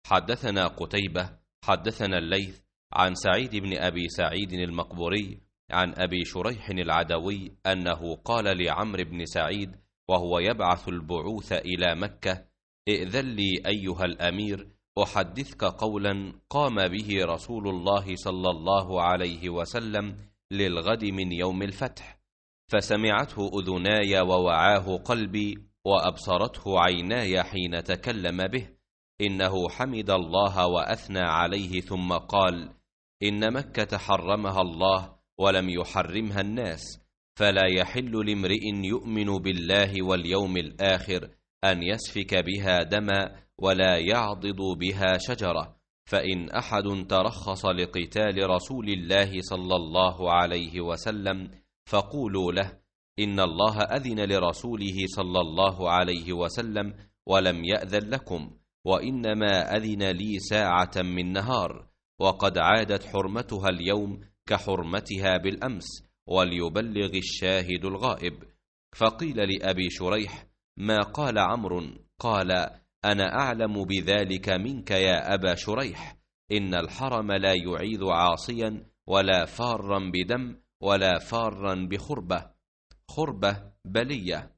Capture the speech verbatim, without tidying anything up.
حدثنا قتيبة حدثنا الليث عن سعيد بن أبي سعيد المقبوري عن أبي شريح العدوي أنه قال لعمرو بن سعيد وهو يبعث البعوث إلى مكة: ائذن لي أيها الأمير أحدثك قولا قام به رسول الله صلى الله عليه وسلم للغد من يوم الفتح، فسمعته أذناي ووعاه قلبي وأبصرته عيناي حين تكلم به. إنه حمد الله وأثنى عليه ثم قال: إن مكة حرمها الله ولم يحرمها الناس، فلا يحل لامرئ يؤمن بالله واليوم الآخر أن يسفك بها دما ولا يعضد بها شجرة. فإن أحد ترخص لقتال رسول الله صلى الله عليه وسلم فقولوا له: إن الله أذن لرسوله صلى الله عليه وسلم ولم يأذن لكم، وإنما أذن لي ساعة من نهار، وقد عادت حرمتها اليوم كحرمتها بالأمس، وليبلغ الشاهد الغائب. فقيل لأبي شريح: ما قال عمرو؟ قال: أنا أعلم بذلك منك يا أبا شريح. إن الحرم لا يعيذ عاصيا ولا فارا بدم ولا فارا بخربة. خربة بلية،